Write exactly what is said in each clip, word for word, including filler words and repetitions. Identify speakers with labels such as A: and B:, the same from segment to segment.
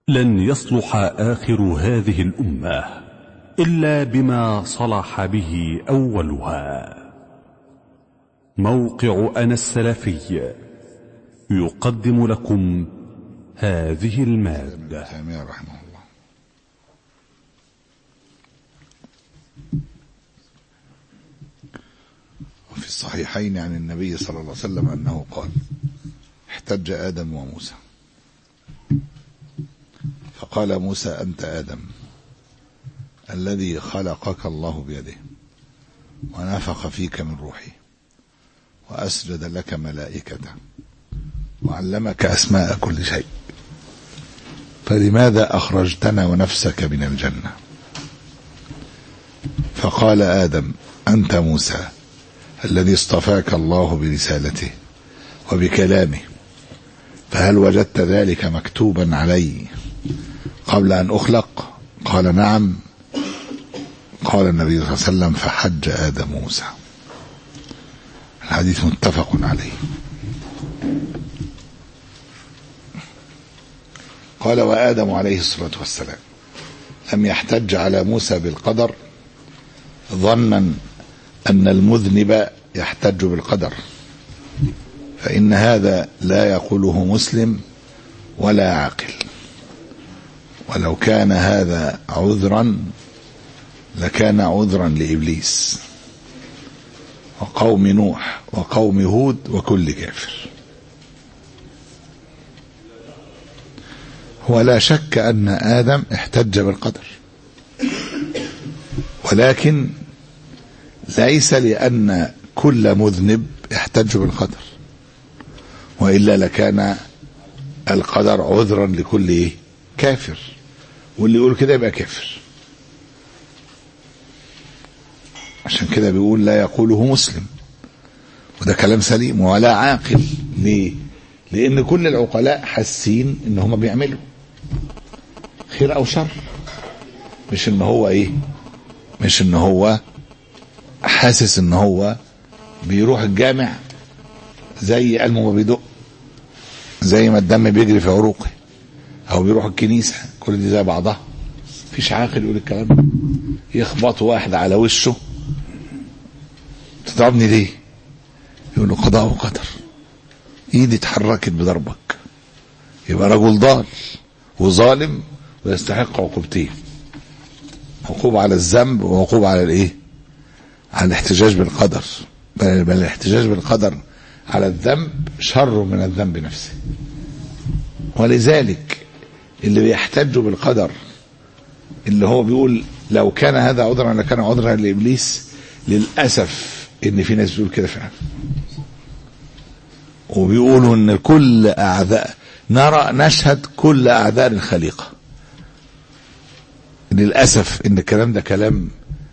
A: لن يصلح آخر هذه الأمة إلا بما صلح به أولها. موقع أنا السلفي يقدم لكم هذه المادة.
B: رحمه الله. وفي الصحيحين عن النبي صلى الله عليه وسلم أنه قال: احتج آدم وموسى فقال موسى: أنت آدم الذي خلقك الله بيده ونفخ فيك من روحي وأسجد لك ملائكته وعلمك أسماء كل شيء، فلماذا أخرجتنا ونفسك من الجنة؟ فقال آدم: أنت موسى الذي اصطفاك الله برسالته وبكلامه، فهل وجدت ذلك مكتوبا علي قبل أن أخلق؟ قال: نعم. قال النبي صلى الله عليه وسلم: فحج آدم موسى. الحديث متفق عليه. قال: وآدم عليه الصلاة والسلام لم يحتج على موسى بالقدر ظنا أن المذنب يحتج بالقدر، فإن هذا لا يقوله مسلم ولا عاقل، ولو كان هذا عذرا لكان عذرا لإبليس وقوم نوح وقوم هود وكل كافر. ولا شك أن آدم احتج بالقدر، ولكن ليس لأن كل مذنب يحتج بالقدر، وإلا لكان القدر عذرا لكل إيه؟ كافر، واللي يقول كده يبقى كافر. عشان كده بيقول لا يقوله مسلم، وده كلام سليم، ولا عاقل. ليه؟ لأن كل العقلاء حاسين إن هم بيعملوا خير أو شر، مش إن هو إيه مش إن هو حاسس إن هو بيروح الجامع زي قلبه ما بيدق، زي ما الدم بيجري في عروقه، أو بيروح الكنيسة، كل دي زي بعضها. مفيش عاقل يقول الكلام ده. يخبط واحد على وشه: تضربني ليه؟ يقول له: قضاء وقدر، ايدي اتحركت بضربك. يبقى رجل ضال وظالم ويستحق عقوبتين: عقوبة على الذنب وعقوبة على الايه؟ على الاحتجاج بالقدر. بل, بل الاحتجاج بالقدر على الذنب شر من الذنب نفسه. ولذلك اللي بيحتجوا بالقدر، اللي هو بيقول لو كان هذا عذرا لكان عذرا لإبليس، للأسف ان في ناس بيقول كده فعلا، وبيقولوا ان كل اعداء نرى نشهد كل اعداء الخليقة. للأسف ان الكلام ده كلام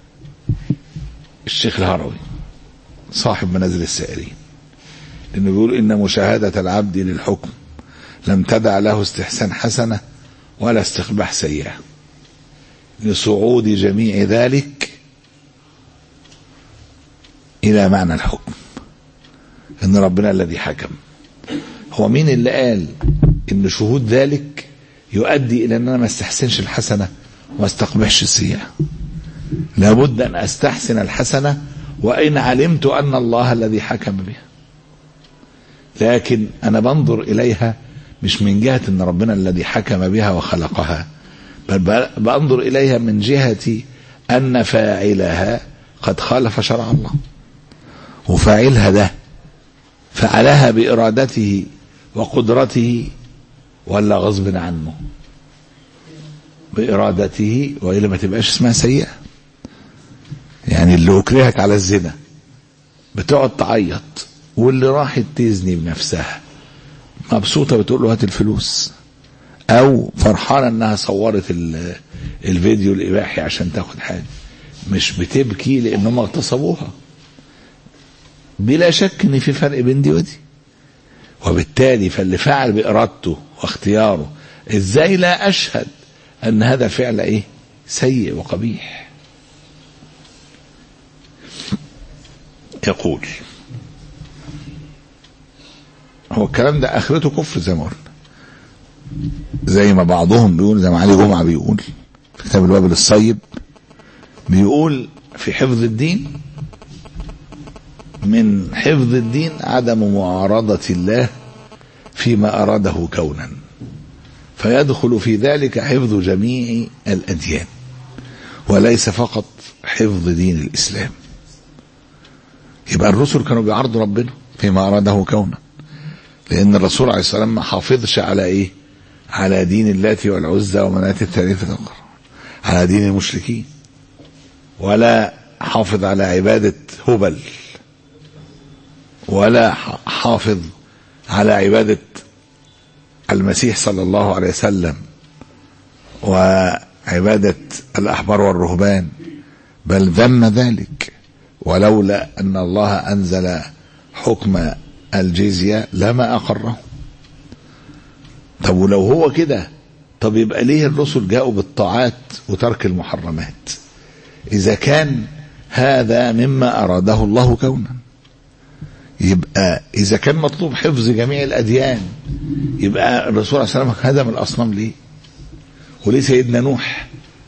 B: الشيخ الهروي صاحب منازل السائرين، لانه بيقول ان مشاهدة العبد للحكم لم تدع له استحسان حسنة ولا استقباح سيئة، لصعود جميع ذلك إلى معنى الحكم، إن ربنا الذي حكم. هو مين اللي قال إن شهود ذلك يؤدي إلى أن أنا ما استحسنش الحسنة وما استقبحش السيئة؟ لابد أن أستحسن الحسنة وإن علمت أن الله الذي حكم بها، لكن أنا بنظر إليها مش من جهة أن ربنا الذي حكم بها وخلقها، بل بنظر إليها من جهة أن فاعلها قد خالف شرع الله، وفاعلها ده فعلها بإرادته وقدرته ولا غصب عنه؟ بإرادته، وإلا ما تبقاش اسمها سيئة. يعني اللي أكرهك على الزنا بتقعد تعيط، واللي راحت تزني بنفسها مبسوطة بتقول له هات الفلوس، أو فرحانة أنها صورت الفيديو الإباحي عشان تاخد حاجة، مش بتبكي لأنهم اغتصبوها. بلا شك ان في فرق بين دي ودي، وبالتالي فاللي فعل بإرادته واختياره، ازاي لا أشهد أن هذا فعل ايه؟ سيء وقبيح. يقول هو الكلام ده آخرته كفر زي ما قلنا، زي ما بعضهم بيقول، زي ما علي جمعة بيقول في كتاب الوابل الصيب، بيقول في حفظ الدين: من حفظ الدين عدم معارضة الله فيما أراده كونا، فيدخل في ذلك حفظ جميع الأديان وليس فقط حفظ دين الإسلام. يبقى الرسل كانوا بيعارضوا ربنا فيما أراده كونا، لأن الرسول عليه الصلاة والسلام ما حافظش على إيه؟ على دين اللات والعزى ومناة الثالثة الأخرى، على دين المشركين، ولا حافظ على عبادة هبل، ولا حافظ على عبادة المسيح صلى الله عليه وسلم وعبادة الأحبار والرهبان، بل ذم ذلك. ولولا أن الله أنزل حكم الجزية لما أقره. طب ولو هو كده، طب يبقى ليه الرسل جاءوا بالطاعات وترك المحرمات إذا كان هذا مما أراده الله كونا؟ يبقى إذا كان مطلوب حفظ جميع الأديان، يبقى الرسول عليه الصلاة والسلام هدم الأصنام ليه؟ وليه سيدنا نوح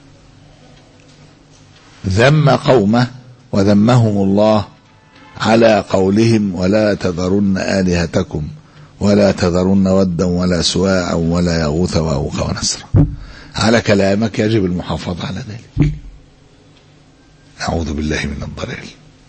B: ذم قومه وذمهم الله على قولهم: ولا تذرن آلهتكم ولا تذرن ودا ولا سواعا ولا يغوث ويعوق ونسرا. على كلامك يجب المحافظة على ذلك. أعوذ بالله من الضلال.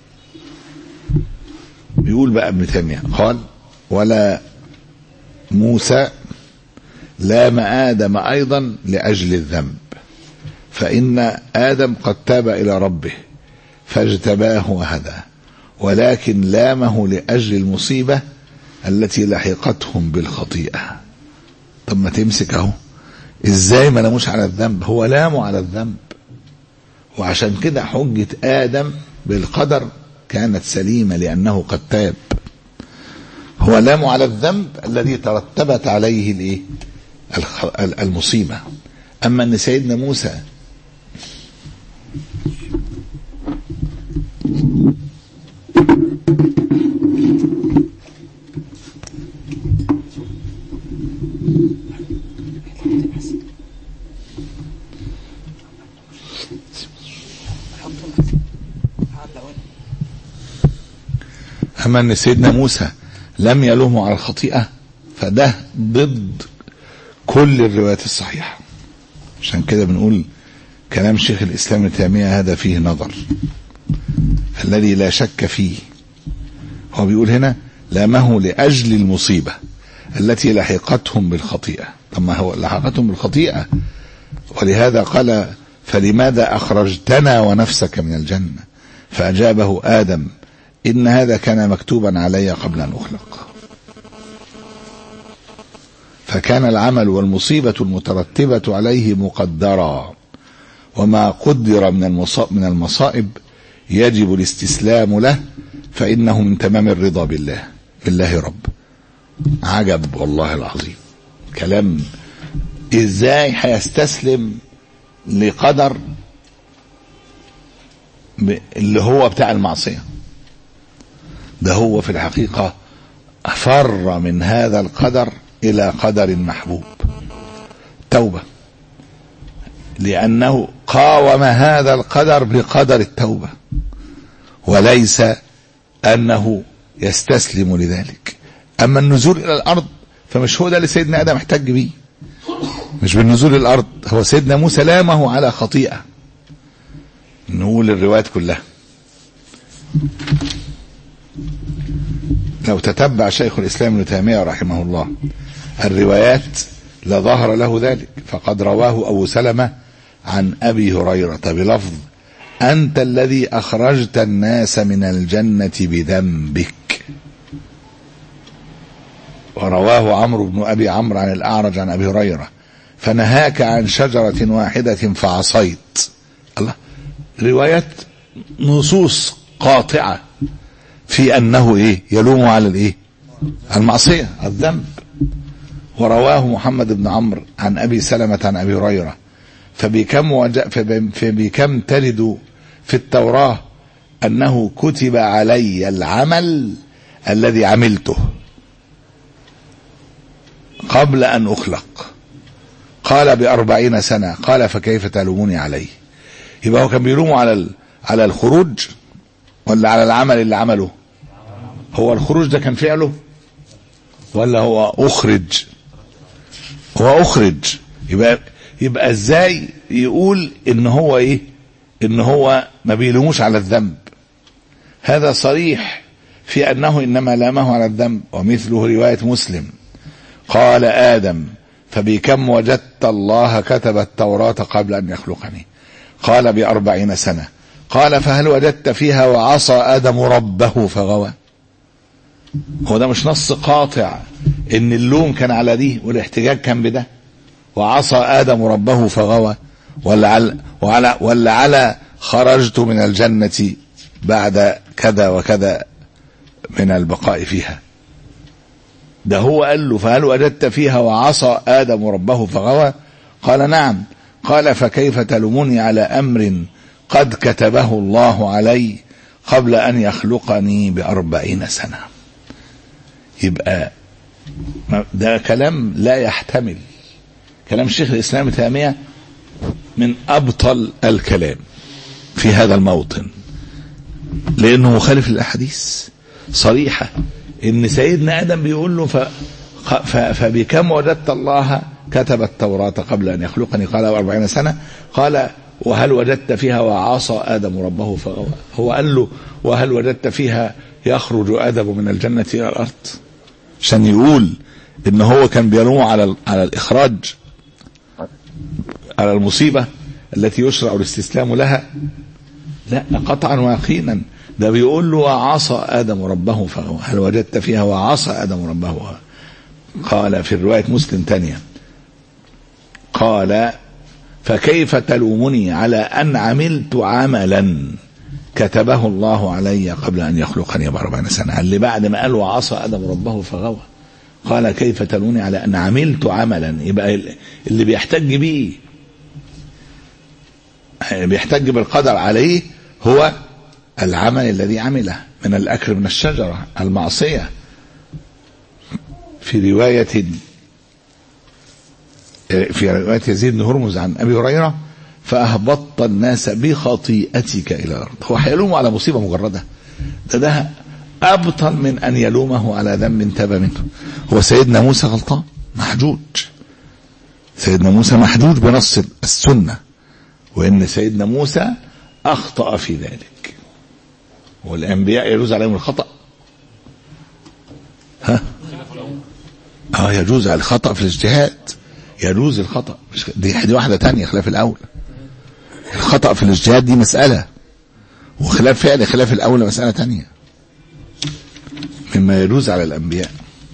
B: بيقول بقى ابن تيمية قال: ولا موسى لام آدم أيضا لأجل الذنب، فإن آدم قد تاب إلى ربه فاجتباه وهداه، ولكن لامه لأجل المصيبة التي لحقتهم بالخطيئة. طب ما تمسك اهو، ازاي ما لاموش على الذنب؟ هو لاموا على الذنب، وعشان كده حجة آدم بالقدر كانت سليمة لأنه قد تاب. هو لاموا على الذنب الذي ترتبت عليه الايه؟ المصيبة. أما أن سيدنا موسى أما أن سيدنا موسى لم يلومه على الخطيئة، فده ضد كل الروايات الصحيحة. عشان كده بنقول كلام شيخ الإسلام ابن تيمية هذا فيه نظر الذي لا شك فيه. هو بيقول هنا: لامه لأجل المصيبة التي لحقتهم بالخطيئة. طب ما هو لحقتهم بالخطيئة، ولهذا قال: فلماذا أخرجتنا ونفسك من الجنة؟ فأجابه آدم: إن هذا كان مكتوبا علي قبل أن أخلق. فكان العمل والمصيبة المترتبة عليه مقدرا، وما قدر من المصائب يجب الاستسلام له، فإنه من تمام الرضا بالله بالله رب. عجب والله العظيم كلام. ازاي هيستسلم لقدر اللي هو بتاع المعصية؟ ده هو في الحقيقة فر من هذا القدر إلى قدر محبوب، توبة، لأنه قاوم هذا القدر بقدر التوبة، وليس أنه يستسلم لذلك. أما النزول إلى الأرض فمش هو ده اللي سيدنا آدم احتج بيه، مش بالنزول الأرض. هو سيدنا موسى لامه على خطيئة. نقول الروايات كلها، لو تتبع شيخ الإسلام ابن تيمية رحمه الله الروايات لظهر له ذلك. فقد رواه أبو سلمة عن أبي هريرة بلفظ: أنت الذي أخرجت الناس من الجنة بذنبك. ورواه عمرو بن أبي عمرو عن الأعرج عن أبي هريرة: فنهاك عن شجرة واحدة فعصيت. الله، روايات نصوص قاطعة في أنه إيه؟ يلوم على الإيه؟ المعصية، الذنب. ورواه محمد بن عمرو عن أبي سلمة عن أبي هريرة: فبكم, وجاء فبكم ترد في التوراة أنه كتب علي العمل الذي عملته قبل أن أخلق، قال بأربعين سنة. قال فكيف تلوموني عليه؟ يبقى هو كان بيلومه على على الخروج ولا على العمل اللي عمله؟ هو الخروج ده كان فعله ولا هو أخرج؟ هو أخرج. يبقى يبقى ازاي يقول ان هو ايه؟ ان هو ما بيلوموش على الذنب. هذا صريح في انه انما لامه على الذنب. ومثله رواية مسلم قال آدم فبكم وجدت الله كتب التوراة قبل أن يخلقني؟ قال بأربعين سنة. قال فهل وجدت فيها وعصى آدم ربه فغوى؟ هو ده مش نص قاطع ان اللوم كان على دي والاحتجاج كان بده؟ وعصى آدم ربه فغوى ولا على, وعلى ولا على خرجت من الجنة بعد كذا وكذا من البقاء فيها؟ ده هو قال له فهل وجدت فيها وعصى آدم ربه فغوى؟ قال نعم. قال فكيف تلوموني على أمر قد كتبه الله علي قبل أن يخلقني بأربعين سنة؟ يبقى ده كلام لا يحتمل. كلام شيخ الإسلام ابن تيمية من أبطل الكلام في هذا الموطن، لأنه مخالف للأحاديث صريحة إن سيدنا آدم بيقول له ف... ف... فبكم وجدت الله كتب التوراة قبل أن يخلقني؟ قال أربعين سنة. قال وهل وجدت فيها وعصى آدم ربه فغوى؟ هو قال له وهل وجدت فيها يخرج آدم من الجنة إلى الأرض؟ عشان يقول إن هو كان بيلوم على على الإخراج، على المصيبة التي يشرع الاستسلام لها؟ لا، قطعا ويقينا ده بيقول له وعصى آدم ربه فغوى. هل وجدت فيها وعصى آدم ربه؟ قال في رواية مسلم تانية قال فكيف تلومني على أن عملت عملا كتبه الله علي قبل أن يخلقني بأربعين سنة؟ اللي بعد ما قال وعصى آدم ربه فغوى قال كيف تلومني على أن عملت عملا. يبقى اللي بيحتج بيه بيحتج بالقدر عليه هو العمل الذي عمله من الأكل من الشجرة، المعصية. في رواية في رواية يزيد بن هرمز عن أبي هريرة فأهبطت الناس بخطيئتك إلى الأرض. هو هيلومه على مصيبة مجردة؟ ده ده أبطل من أن يلومه على ذنب تاب منه. هو سيدنا موسى غلطان محجوج، سيدنا موسى محجوج بنص السنة، وإن سيدنا موسى أخطأ في ذلك. والأنبياء يجوز عليهم الخطأ؟ ها؟ اه يجوز على الخطأ في الاجتهاد، يجوز الخطأ. دي دي واحدة تانية خلاف الأول. الخطأ في الاجتهاد دي مسألة، وخلاف فعل خلاف الأول مسألة تانية مما يجوز على الأنبياء.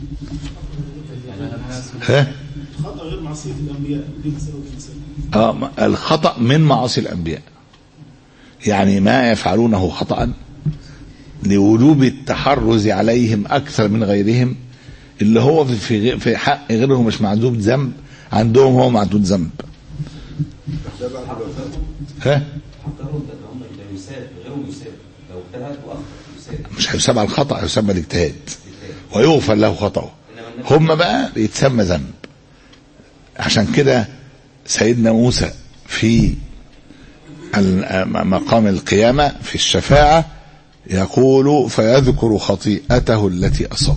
B: ها؟
C: الخطأ غير معصية الأنبياء دي مسألة ودي مسألة.
B: اه الخطأ من معاصي الأنبياء، يعني ما يفعلونه خطأ لوجوب التحرز عليهم أكثر من غيرهم، اللي هو في في حق غيرهم مش معدود ذنب، عندهم هو معدود ذنب. ها؟ مش هيسمى الخطأ، هيسمى الاجتهاد ويغفر له خطأه. هم بقى بيتسمى ذنب. عشان كده سيدنا موسى في مقام القيامة في الشفاعة يقول فيذكر خطيئته التي أصاب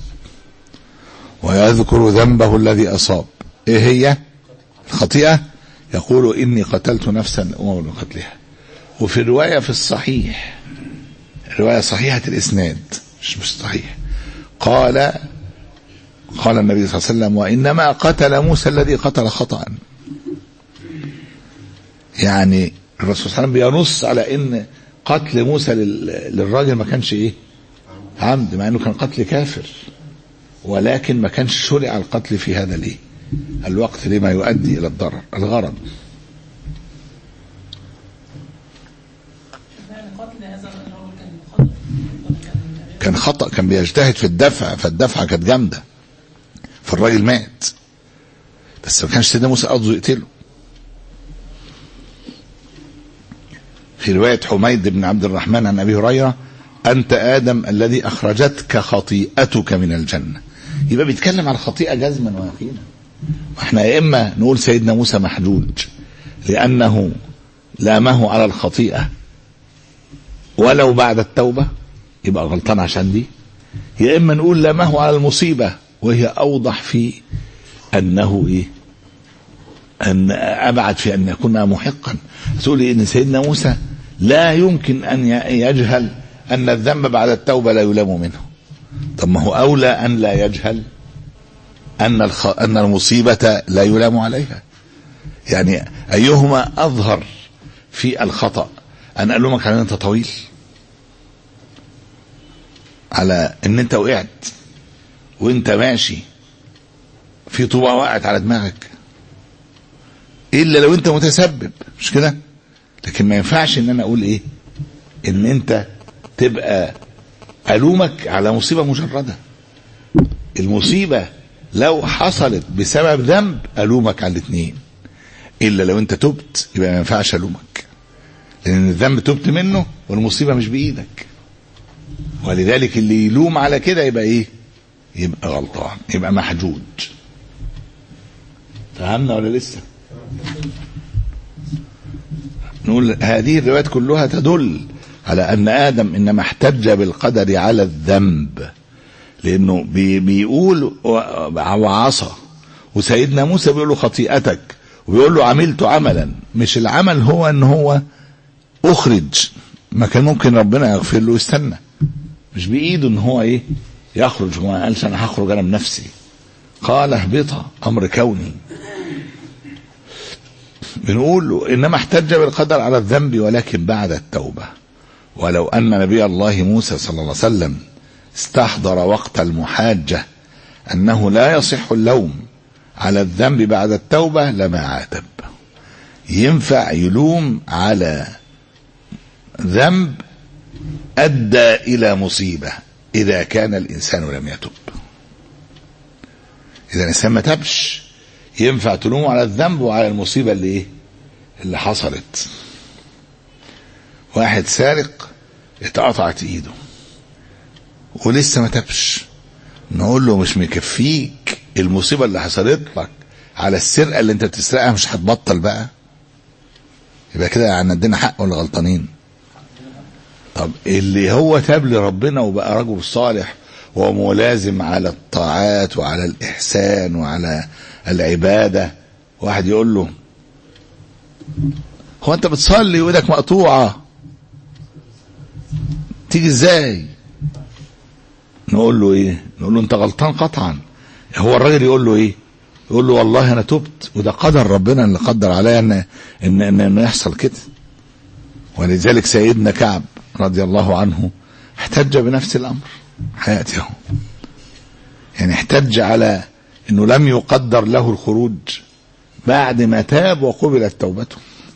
B: ويذكر ذنبه الذي أصاب. إيه هي الخطيئة؟ يقول إني قتلت نفسا أمر بقتلها. وفي رواية في الصحيح، رواية صحيحة الإسناد مش مش صحيح، قال قال النبي صلى الله عليه وسلم وإنما قتل موسى الذي قتل خطأ. يعني الرسول صلى الله عليه وسلم بينص على إن قتل موسى للراجل ما كانش إيه عمد، مع إنه كان قتل كافر، ولكن ما كانش شرع القتل في هذا الإيه الوقت لما يؤدي إلى الضرر الغرض. كان خطأ، كان بيجتهد في الدفع، فالدفعة كانت جامدة فالراجل مات، بس ما كانش سيدنا موسى قصده يقتله. في رواية حميد بن عبد الرحمن عن أبي هريرة أنت آدم الذي أخرجتك خطيئتك من الجنة. يبقى بيتكلم عن الخطيئة جزما ويقينا، احنا يا اما نقول سيدنا موسى محجوج لانه لامه على الخطيئة ولو بعد التوبة، يبقى غلطان عشان دي، يا اما نقول لامه على المصيبة وهي اوضح في انه ايه، ان ابعد في ان يكون محقا. تقول ان سيدنا موسى لا يمكن ان يجهل ان الذنب بعد التوبة لا يلام منه. طب ما هو اولى ان لا يجهل ان الخ... ان المصيبة لا يلام عليها. يعني ايهما اظهر في الخطأ، ان الومك على ان انت طويل، على ان انت وقعت وانت ماشي في طوبة وقعت على دماغك، الا لو انت متسبب، مش كده؟ لكن ما ينفعش ان انا اقول ايه، ان انت تبقى الومك على مصيبة مجردة. المصيبة لو حصلت بسبب ذنب الومك على الاثنين، الا لو انت تبت يبقى ما ينفعش الومك، لان الذنب تبت منه والمصيبة مش بايدك. ولذلك اللي يلوم على كده يبقى ايه، يبقى غلطان، يبقى محجوج. فهمنا ولا لسه؟ نقول هذه الروايات كلها تدل على ان ادم انما احتج بالقدر على الذنب، لانه بي بيقول وعصى، وسيدنا موسى بيقول له خطيئتك، وبيقول له عملت عملا. مش العمل هو ان هو اخرج، ما كان ممكن ربنا يغفر له يستنى، مش بايده ان هو ايه يخرج. وما قالش انا هخرج انا بنفسي، قال اهبطا امر كوني. بنقول له انما احتج بالقدر على الذنب ولكن بعد التوبة. ولو ان نبي الله موسى صلى الله عليه وسلم استحضر وقت المحاجة انه لا يصح اللوم على الذنب بعد التوبة لما عاتب. ينفع يلوم على ذنب ادى الى مصيبة اذا كان الانسان لم يتب. اذا الانسان ما تبش ينفع تلوم على الذنب وعلى المصيبة اللي ايه اللي حصلت. واحد سارق اتقطعت ايده ولسه ما تبش، نقول له مش مكفيك المصيبة اللي حصلت لك على السرقة اللي انت بتسرقها، مش هتبطل بقى؟ يبقى كده يعني ادينا حق ولا غلطانين؟ طب اللي هو تاب لربنا وبقى رجل صالح وملازم على الطاعات وعلى الإحسان وعلى العبادة، واحد يقول له هو انت بتصلي وايدك مقطوعة تيجي ازاي؟ نقول له ايه؟ نقول له انت غلطان قطعا. هو الراجل يقول له ايه؟ يقول له والله انا تبت وده قدر ربنا اللي قدر عليا ان ان ان, إن يحصل كده. ولذلك سيدنا كعب رضي الله عنه احتج بنفس الامر حياته، يعني احتج على انه لم يقدر له الخروج بعد ما تاب وقبلت توبته.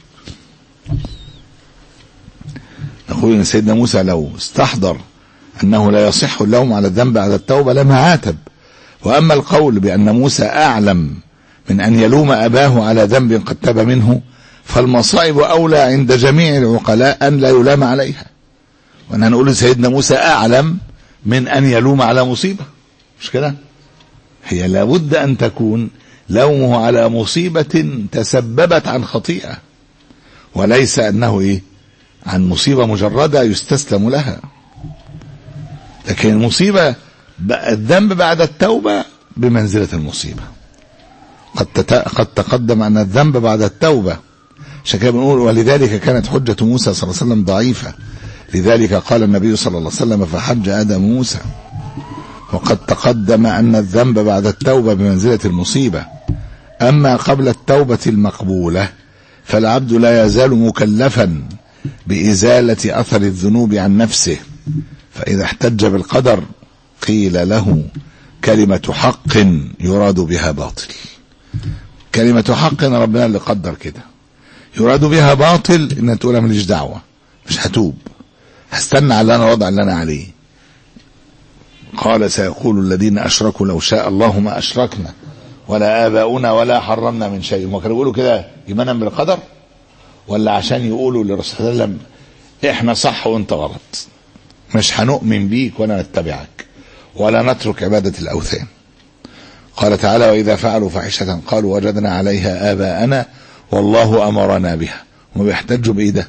B: نقول ان سيدنا موسى لو استحضر انه لا يصح اللوم على الذنب بعد التوبة لما عاتب. واما القول بان موسى اعلم من ان يلوم اباه على ذنب قد تاب منه، فالمصائب اولى عند جميع العقلاء ان لا يلام عليها. وانا نقول سيدنا موسى اعلم من ان يلوم على مصيبة، مش كده؟ هي لابد ان تكون لومه على مصيبة تسببت عن خطيئة، وليس انه ايه عن مصيبة مجردة يستسلم لها. لكن المصيبة الذنب بعد التوبة بمنزلة المصيبة. قد قد تقدم ان الذنب بعد التوبة، عشان كده بنقول ولذلك كانت حجة موسى صلى الله عليه وسلم ضعيفة. لذلك قال النبي صلى الله عليه وسلم فحج آدم موسى. وقد تقدم ان الذنب بعد التوبة بمنزلة المصيبة. اما قبل التوبة المقبولة فالعبد لا يزال مكلفا بإزالة أثر الذنوب عن نفسه. فإذا احتج بالقدر قيل له كلمة حق يراد بها باطل. كلمة حق ربنا اللي قدر كده، يراد بها باطل ان تقولها ماليش دعوة، مش هتوب، هستنى على انا وضع اللي انا عليه. قال سيقول الذين اشركوا لو شاء الله ما اشركنا ولا آباؤنا ولا حرمنا من شيء. ما كانوا يقولوا كده ايمانا بالقدر، ولا عشان يقولوا للرسول صلى الله عليه وسلم احنا صح وانت غلط، مش هنؤمن بيك ولا نتبعك ولا نترك عبادة الأوثان؟ قال تعالى وإذا فعلوا فاحشة قالوا وجدنا عليها آباءنا والله أمرنا بها. هم بيحتجوا بإيه ده؟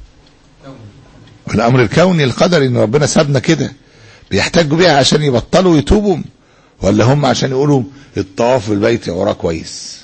B: الأمر الكوني القدري إن ربنا سابنا كده، بيحتجوا بيها عشان يبطلوا يتوبوا، ولا هم عشان يقولوا الطواف بالبيت وراه كويس؟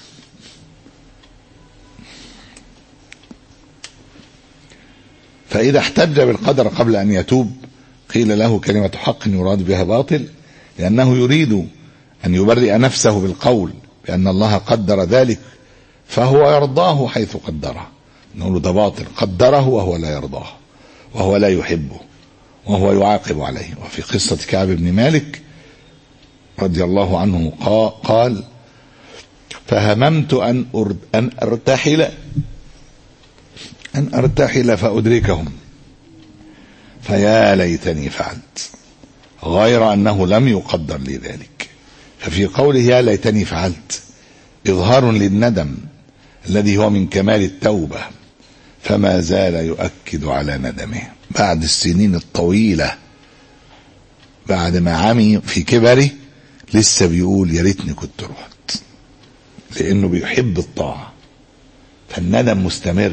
B: فإذا احتج بالقدر قبل أن يتوب قيل له كلمة حق يراد بها باطل، لأنه يريد أن يبرئ نفسه بالقول بأن الله قدر ذلك فهو يرضاه حيث قدره. نقول ده باطل، قدره وهو لا يرضاه وهو لا يحبه وهو يعاقب عليه. وفي قصة كعب بن مالك رضي الله عنه قال فهممت أن أن أرتحل أن أرتحل فأدركهم فيا ليتني فعلت، غير أنه لم يقدر لي ذلك. ففي قوله يا ليتني فعلت إظهار للندم الذي هو من كمال التوبة، فما زال يؤكد على ندمه بعد السنين الطويلة، بعد ما عمي في كبره لسه بيقول يا ريتني كنت رحت، لأنه بيحب الطاعة، فالندم مستمر.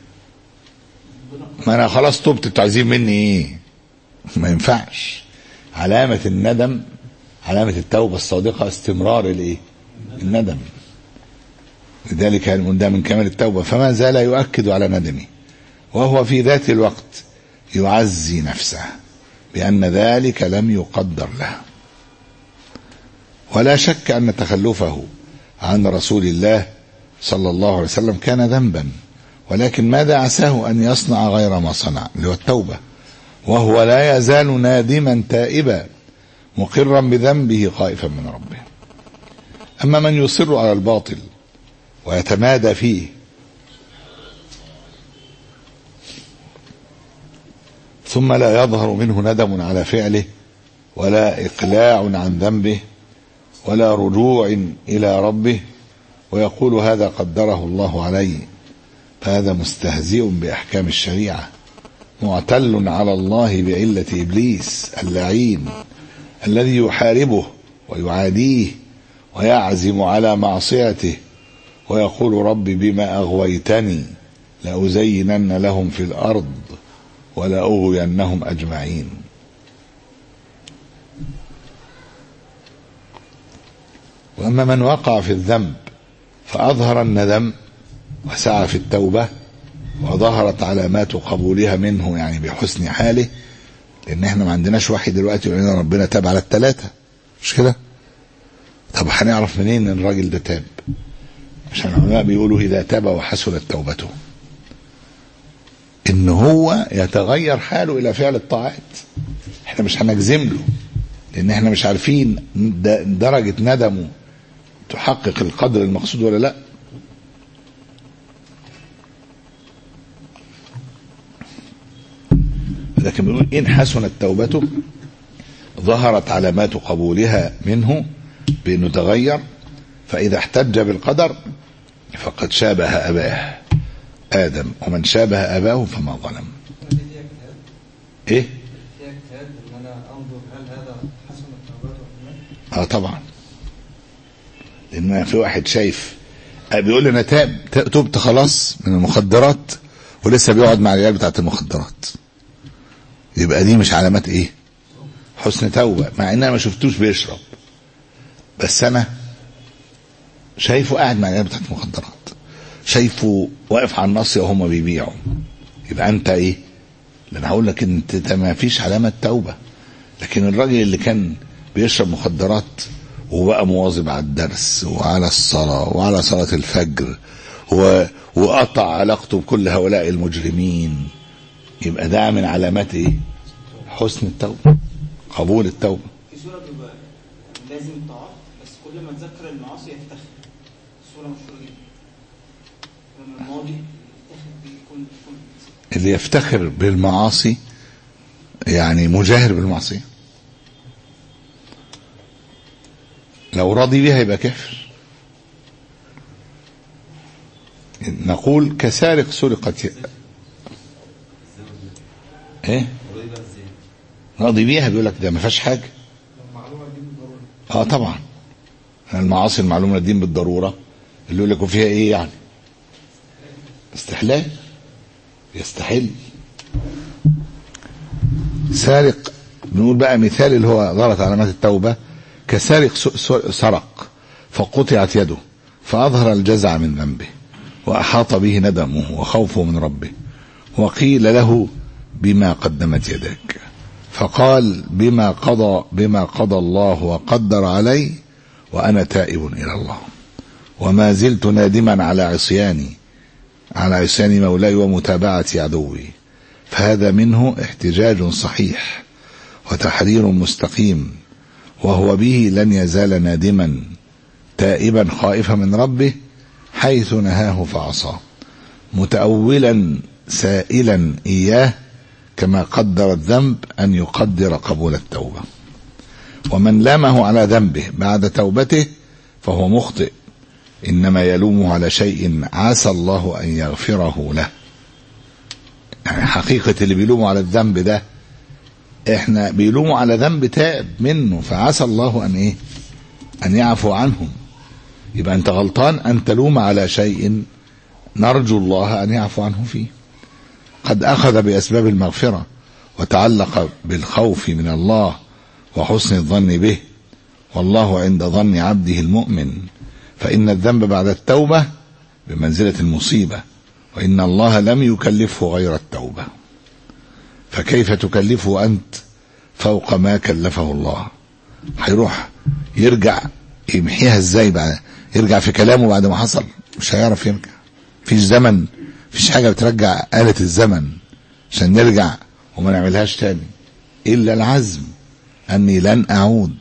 B: ما أنا خلاص تبت، انتوا عايزين مني إيه؟ ما ينفعش. علامة الندم، علامة التوبة الصادقة استمرار الإيه؟ الندم. لذلك ده من كمال التوبة. فما زال يؤكد على ندمه، وهو في ذات الوقت يعزي نفسه بأن ذلك لم يقدر له. ولا شك أن تخلفه عن رسول الله صلى الله عليه وسلم كان ذنبا، ولكن ماذا عساه أن يصنع غير ما صنع اللي هو التوبة، وهو لا يزال نادما تائبا مقرا بذنبه خائفا من ربه. أما من يصر على الباطل ويتمادى فيه ثم لا يظهر منه ندم على فعله ولا إقلاع عن ذنبه ولا رجوع إلى ربه ويقول هذا قدره الله علي، فهذا مستهزئ بأحكام الشريعة، معتل على الله بعلة إبليس اللعين الذي يحاربه ويعاديه ويعزم على معصيته، ويقول رب بما أغويتني لأزينن لهم في الأرض ولأغوينهم أجمعين. وأما من وقع في الذنب فأظهر الندم وسعى في التوبة وظهرت علامات قبولها منه، يعني بحسن حاله، لأن احنا ما عندناش واحد دلوقتي يقول لنا ربنا تاب على الثلاثة، مش كده؟ طب هنعرف منين ان الراجل ده تاب؟ عشان العلماء بيقولوا إذا تاب وحسنت توبته، إن هو يتغير حاله إلى فعل الطاعات. احنا مش هنجزم له، لأن احنا مش عارفين درجة ندمه تحقق القدر المقصود ولا لا. لكن بيقول إن حسنت توبته ظهرت علامات قبولها منه بأنه تغير، فإذا احتج بالقدر فقد شابه أباه آدم، ومن شابه أباه فما ظلم. إيه؟ آه طبعا، لأن في واحد شايف بيقول لي أنا تاب تبت خلاص من المخدرات ولسه بيقعد مع العيال بتاعت المخدرات، يبقى دي مش علامات إيه؟ حسن توبة، مع إن أنا ما شفتوش بيشرب، بس أنا شايفه قاعد مع العيال بتاعت المخدرات، شايفه واقف على النص وهم بيبيعوا، يبقى أنت إيه؟ لأن هقول لك أنت ما فيش علامة توبة. لكن الراجل اللي كان بيشرب مخدرات وبقى مواظب على الدرس وعلى الصلاة وعلى صلاة الفجر و... وقطع علاقته بكل هؤلاء المجرمين، يبقى ده من علامات ايه؟ حسن التوبة، قبول التوبة.
D: في سورة بيبقى لازم الطاعات، بس كل ما تذكر المعاصي يفتخر. سورة مشهورة جدا. لما الماضي يفتخر بيكون
B: اللي يفتخر بالمعاصي يعني مجاهر بالمعصية، لو راضي بها يبقى كافر. نقول كسارق سرقت ايه راضي بيها، بيقول لك ده ما فيهاش حاجه. اه طبعا المعاصي المعلومة الدين بالضرورة اللي يقول لك فيها ايه يعني استحلال يستحل. سارق بنقول بقى مثال اللي هو ظهرت علامات التوبة كسارق سرق فقطعت يده فأظهر الجزع من ذنبه وأحاط به ندمه وخوفه من ربه وقيل له بما قدمت يداك فقال بما قضى بما قضى الله وقدر علي وأنا تائب إلى الله وما زلت نادما على عصياني على عصيان مولاي ومتابعة عدوي. فهذا منه احتجاج صحيح وتحرير مستقيم وهو به لن يزال نادما تائبا خائفا من ربه حيث نهاه فعصاه متأولا سائلا إياه كما قدر الذنب أن يقدر قبول التوبة. ومن لامه على ذنبه بعد توبته فهو مخطئ إنما يلومه على شيء عسى الله أن يغفره له. يعني حقيقة اللي بيلومه على الذنب ده احنا بيلوموا على ذنب تائب منه فعسى الله أن إيه أن يعفو عنهم. يبقى أنت غلطان أن تلوم على شيء نرجو الله أن يعفو عنه فيه. قد أخذ بأسباب المغفرة وتعلق بالخوف من الله وحسن الظن به والله عند ظن عبده المؤمن فإن الذنب بعد التوبة بمنزلة المصيبة وإن الله لم يكلفه غير التوبة فكيف تكلفه أنت فوق ما كلفه الله؟ هيروح يرجع يمحيها ازاي بعد يرجع في كلامه بعد ما حصل؟ مش هيعرف يرجع. فيش زمن فيش حاجة بترجع آلة الزمن عشان نرجع وما نعملهاش تاني إلا العزم أني لن أعود.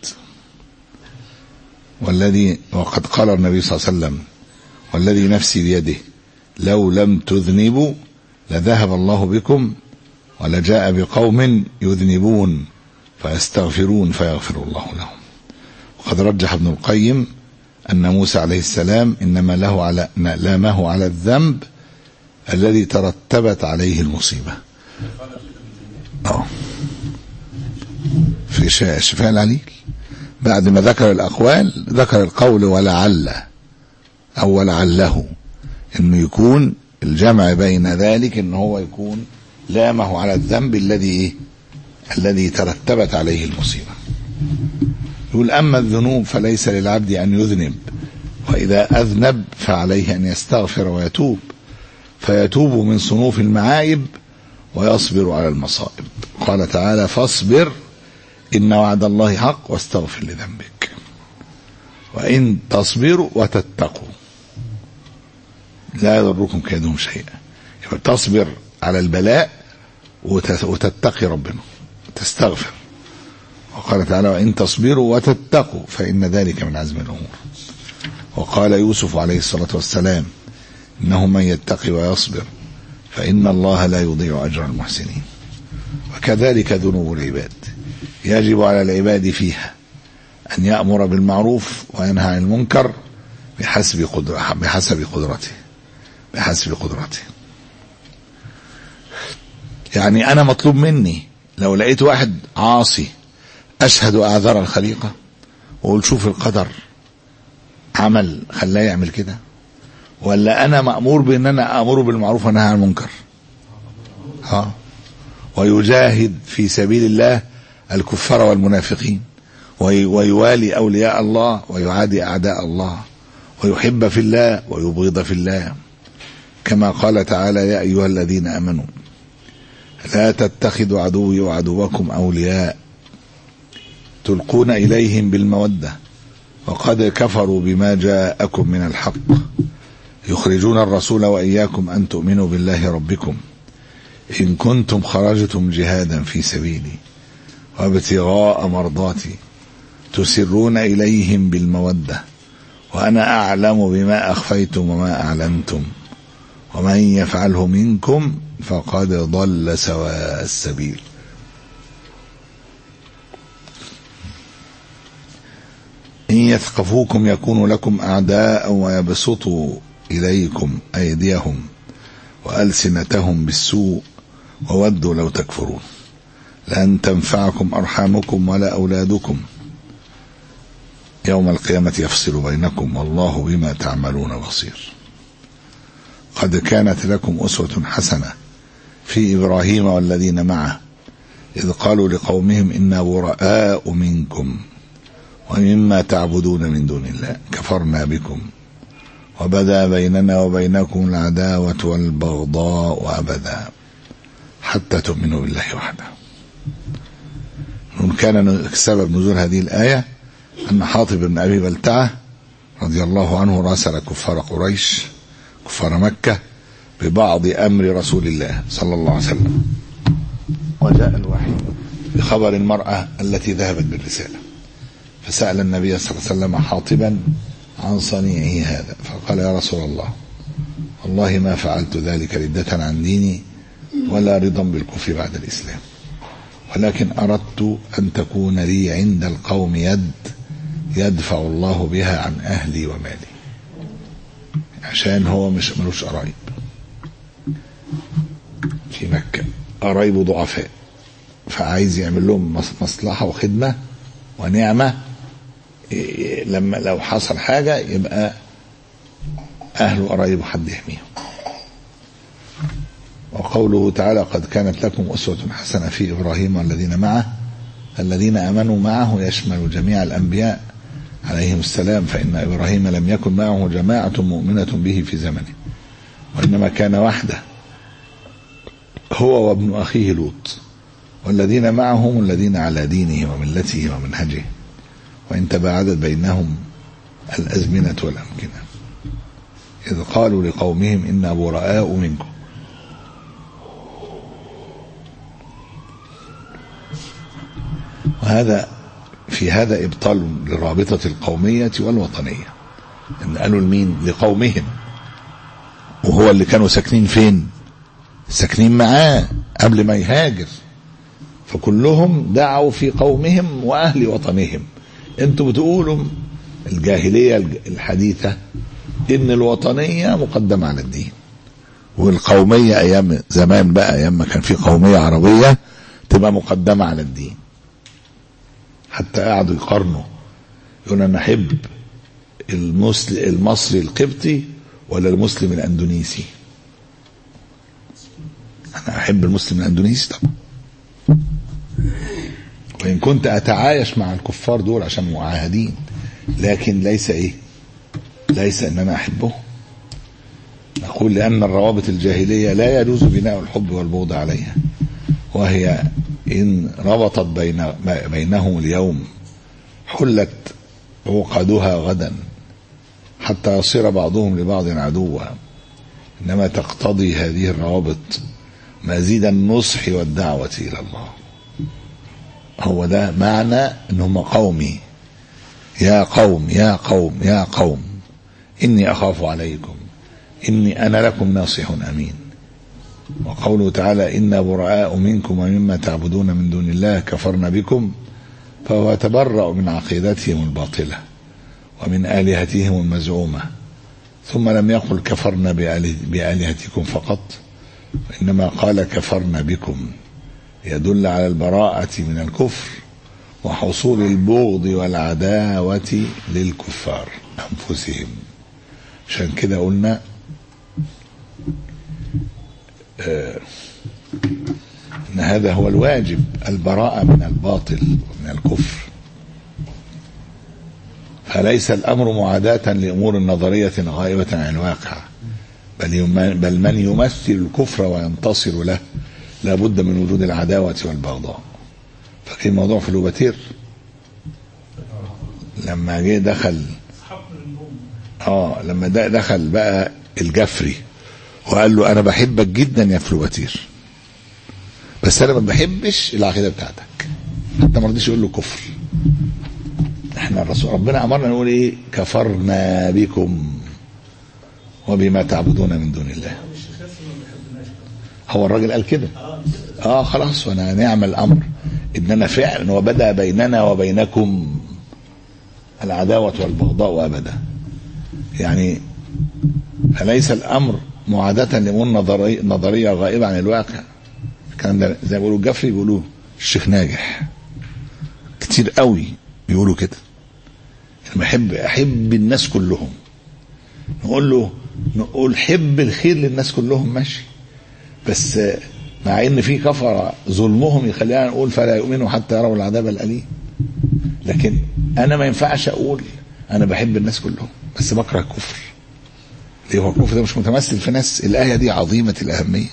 B: والذي وقد قال النبي صلى الله عليه وسلم والذي نفسي بيده لو لم تذنبوا لذهب الله بكم ولجاء بقوم يذنبون فيستغفرون فيغفر الله لهم. وقد رجح ابن القيم أن موسى عليه السلام إنما له على لامه على الذنب الذي ترتبت عليه المصيبة. اه في شفاء العليل بعد ما ذكر الأقوال ذكر القول ولعل أو ولعله إنه يكون الجمع بين ذلك إنه هو يكون لامه على الذنب الذي الذي ترتبت عليه المصيبة. يقول أما الذنوب فليس للعبد أن يذنب وإذا أذنب فعليه أن يستغفر ويتوب فيتوب من صنوف المعايب ويصبر على المصائب. قال تعالى فاصبر إن وعد الله حق واستغفر لذنبك وإن تصبروا وتتقوا لا يضركم كيدهم شيئا. يبقى تصبر على البلاء وتتقي ربنا تستغفر. وقال تعالى وإن تصبروا وتتقوا فإن ذلك من عزم الأمور. وقال يوسف عليه الصلاة والسلام إنه من يتقي ويصبر فإن الله لا يضيع أجر المحسنين. وكذلك ذنوب العباد يجب على العباد فيها أن يأمر بالمعروف وينهى عن المنكر بحسب قدرته بحسب قدرته بحسب قدرته. يعني أنا مطلوب مني لو لقيت واحد عاصي أشهد أعذار الخليقة وأقول شوف القدر عمل خلاه يعمل كده، ولا أنا مأمور بأن أنا أمر بالمعروف ونهى عن المنكر؟ ها ويجاهد في سبيل الله الكفار والمنافقين ويوالي أولياء الله ويعادي أعداء الله ويحب في الله ويبغض في الله كما قال تعالى يا أيها الذين آمنوا لا تتخذوا عدوي وعدوكم أولياء تلقون إليهم بالمودة وقد كفروا بما جاءكم من الحق يخرجون الرسول وإياكم أن تؤمنوا بالله ربكم إن كنتم خرجتم جهادا في سبيلي وابتغاء مرضاتي تسرون إليهم بالمودة وأنا أعلم بما أخفيتم وما أعلنتم ومن يفعله منكم فقد ضل سواء السبيل. إن يثقفوكم يكونوا لكم أعداء ويبسطوا إليكم أيديهم وألسنتهم بالسوء وودوا لو تكفرون لن تنفعكم أرحامكم ولا أولادكم يوم القيامة يفصل بينكم والله بما تعملون بصير. قد كانت لكم أسوة حسنة في إبراهيم والذين معه إذ قالوا لقومهم إنا براء منكم ومما تعبدون من دون الله كفرنا بكم وبدا بيننا وبينكم العداوة والبغضاء أبدا حتى تؤمنوا بالله وحده. كان سبب نزول هذه الآية أن حاطب بن أبي بلتعة رضي الله عنه راسل كفار قريش كفار مكة ببعض أمر رسول الله صلى الله عليه وسلم، وجاء الوحي بخبر المرأة التي ذهبت بالرسالة، فسأل النبي صلى الله عليه وسلم حاطبا عن صنيعه هذا، فقال يا رسول الله والله ما فعلت ذلك ردة عن ديني ولا رضا بالكفر بعد الإسلام، ولكن أردت أن تكون لي عند القوم يد يدفع الله بها عن أهلي ومالي، عشان هو مش ملوش قرايب في مكة، قرايبه ضعفاء، فعايز يعمل لهم مصلحة وخدمة ونعمة، لما لو حصل حاجة يبقى أهله قرايبه حد يحميهم. وقوله تعالى قد كانت لكم أسوة حسنة في إبراهيم والذين معه الذين آمنوا معه يشمل جميع الأنبياء عليهم السلام، فإن إبراهيم لم يكن معه جماعة مؤمنة به في زمنه، وإنما كان وحده هو وابن أخيه لوط، والذين معهم الذين على دينه وملته ومنهجه، وإن تباعدت بينهم الأزمنة والأمكنة إذ قالوا لقومهم إنا براء منكم. وهذا في هذا إبطال لرابطة القومية والوطنية، إن قالوا لمين؟ لقومهم، وهو اللي كانوا ساكنين فين؟ ساكنين معاه قبل ما يهاجر، فكلهم دعوا في قومهم وأهل وطنهم. انتوا بتقولوا الجاهلية الحديثة إن الوطنية مقدمة على الدين، والقومية أيام زمان بقى أيام ما كان في قومية عربية تبقى مقدمة على الدين. حتى قعدوا يقارنوا، يقولوا أنا أحب المصري القبطي ولا المسلم الأندونيسي؟ أنا أحب المسلم الأندونيسي طبعا، وإن كنت أتعايش مع الكفار دول عشان معاهدين، لكن ليس إيه ليس أن أنا أحبه. نقول لأن الروابط الجاهلية لا يجوز بناء الحب والبغض عليها، وهي إن ربطت بين بينهم اليوم حلت عقدها غدا حتى يصير بعضهم لبعض عدوا، إنما تقتضي هذه الروابط مزيد النصح والدعوة إلى الله. هو ده معنى إنهم قومي، يا قوم يا قوم يا قوم إني أخاف عليكم إني أنا لكم ناصح أمين. وقوله تعالى إنا براء منكم ومما تعبدون من دون الله كفرنا بكم، فهو تبرأ من عقيدتهم الباطلة ومن آلهتهم المزعومة، ثم لم يقل كفرنا بآلهتكم فقط، وإنما قال كفرنا بكم، يدل على البراءة من الكفر وحصول البغض والعداوة للكفار أنفسهم. عشان كده قلنا آه إن هذا هو الواجب، البراءة من الباطل ومن الكفر. فليس الأمر معاداة لأمور نظرية غائبة عن الواقع، بل, بل من يمثل الكفر وينتصر له لابد من وجود العداوة والبغضاء. فكان موضوع في لوباتير لما جه دخل اه لما دخل بقى الجفري وقال له انا بحبك جدا يا فلوباتير، بس انا ما بحبش العقيده بتاعتك، حتى ما رضيش يقول له كفر. احنا الرسول ربنا امرنا نقول ايه؟ كفرنا بكم وبما تعبدون من دون الله. هو الراجل قال كده اه خلاص، وانا نعمل امر اننا فعلا وبدا بيننا وبينكم العداوه والبغضاء ابدا. يعني فليس الامر معاداه لامور نظريه نظريه غائبه عن الواقع. الكلام ده زي ما بيقولوا الجفري، بيقولوا الشيخ ناجح كتير قوي بيقولوا كده، لما أحب أحب الناس كلهم نقول له نقول حب الخير للناس كلهم ماشي، بس مع ان في كفر ظلمهم يخلينا نقول فلا يؤمنوا حتى يروا العذاب الأليم. لكن انا ما ينفعش اقول انا بحب الناس كلهم بس بكره الكفر. ليه؟ هو الكفر ده مش متمثل في ناس. الآية دي عظيمة الأهمية.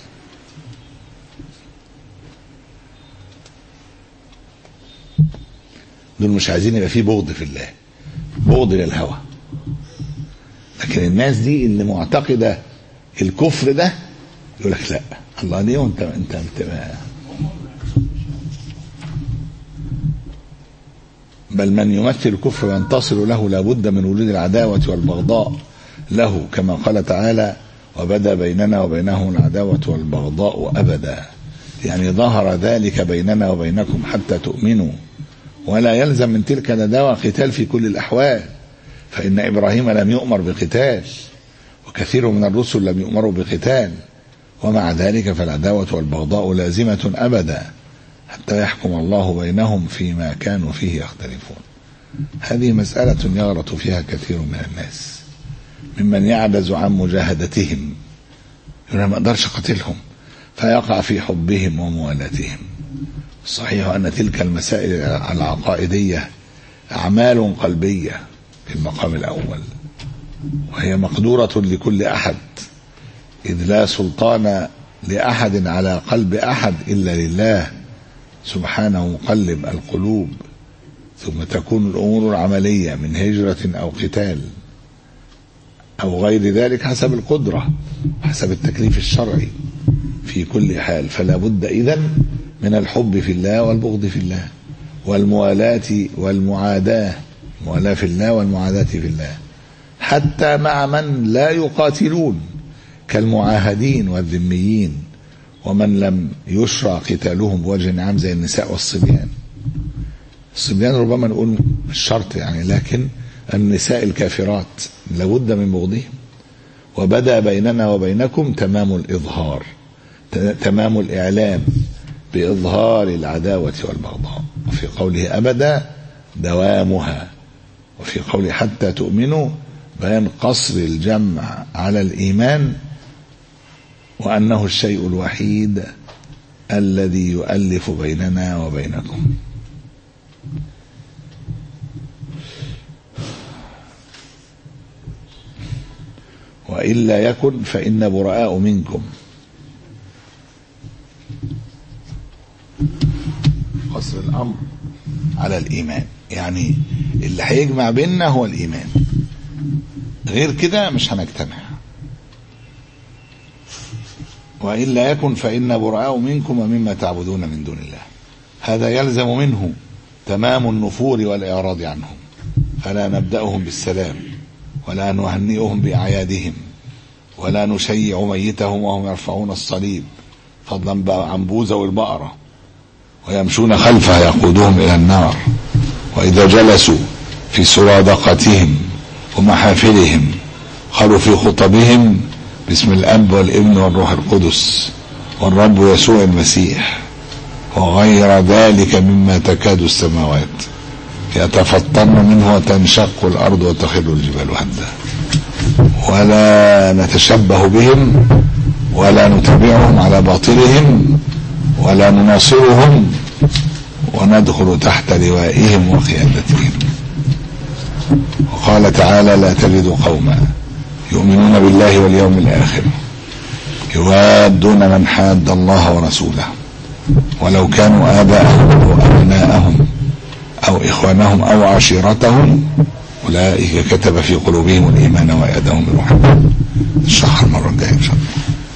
B: دول مش عايزين يبقى فيه بغض في الله، بغض للهوى. لكن الناس دي اللي معتقدة الكفر ده يقول لك لا الله ليه وانت انت انت بل من يمثل الكفر وينتصر له لابد من وجود العداوة والبغضاء له، كما قال تعالى وبدا بيننا وبينهم العداوة والبغضاء أبدا، يعني ظهر ذلك بيننا وبينكم حتى تؤمنوا، ولا يلزم من تلك العداوة قتال في كل الأحوال، فإن إبراهيم لم يؤمر بقتال وكثير من الرسل لم يؤمروا بقتال، ومع ذلك فالعداوة والبغضاء لازمة أبدا حتى يحكم الله بينهم فيما كانوا فيه يختلفون. هذه مسألة يغلط فيها كثير من الناس ممن يعجز عن مجاهدتهم، يقول ما اقدرش اقتلهم، فيقع في حبهم وموالاتهم. صحيح أن تلك المسائل العقائدية أعمال قلبية في المقام الأول، وهي مقدورة لكل أحد، إذ لا سلطان لأحد على قلب أحد إلا لله سبحانه مقلب القلوب. ثم تكون الأمور العملية من هجرة أو قتال أو غير ذلك حسب القدرة، حسب التكليف الشرعي في كل حال. فلا بد إذن من الحب في الله والبغض في الله والموالاة والمعاداة، الموالاة في الله والمعاداة في الله، حتى مع من لا يقاتلون كالمعاهدين والذميين ومن لم يشرع قتالهم بوجه عام زي النساء والصبيان. الصبيان ربما نقول مش شرط يعني، لكن النساء الكافرات لابد من بغضهم. وبدأ بيننا وبينكم تمام الإظهار، تمام الإعلام بإظهار العداوة والبغضاء. وفي قوله أبدا دوامها، وفي قوله حتى تؤمنوا بيان قصر الجمع على الإيمان، وأنه الشيء الوحيد الذي يؤلف بيننا وبينكم. وإلا يكن فإن براء منكم. قصر الأمر على الإيمان، يعني اللي هيجمع بيننا هو الإيمان، غير كده مش هنجتمع. وإلا يكن فإن براء منكم ومما تعبدون من دون الله. هذا يلزم منه تمام النفور والإعراض عنهم، فلا نبدأهم بالسلام ولا نهنئهم بأعيادهم ولا نشيع ميتهم وهم يرفعون الصليب، فضلا عن بوذا والبقرة، ويمشون خلفها يقودهم إلى النار. وإذا جلسوا في سرادقتهم ومحافلهم قالوا في خطبهم باسم الأب والابن والروح القدس والرب يسوع المسيح، وغير ذلك مما تكاد السماوات يتفطرن منه وتنشق الأرض وتخر الجبال هدا. ولا نتشبه بهم ولا نتبعهم على باطلهم ولا نناصرهم وندخل تحت لوائهم وقيادتهم. وقال تعالى لا تجد قوما يؤمنون بالله واليوم الآخر يوادون من حاد الله ورسوله ولو كانوا آباءهم أو أبناءهم أو إخوانهم أو عشيرتهم أولئك كتب في قلوبهم الإيمان وأيدهم بروح منه. الشهر المرة الجاية إن شاء الله.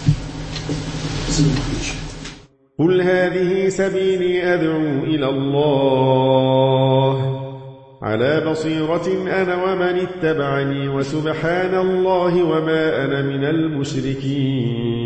E: قل هذه سبيلي أدعو إلى الله على بصيرة أنا ومن اتبعني وسبحان الله وما أنا من المشركين.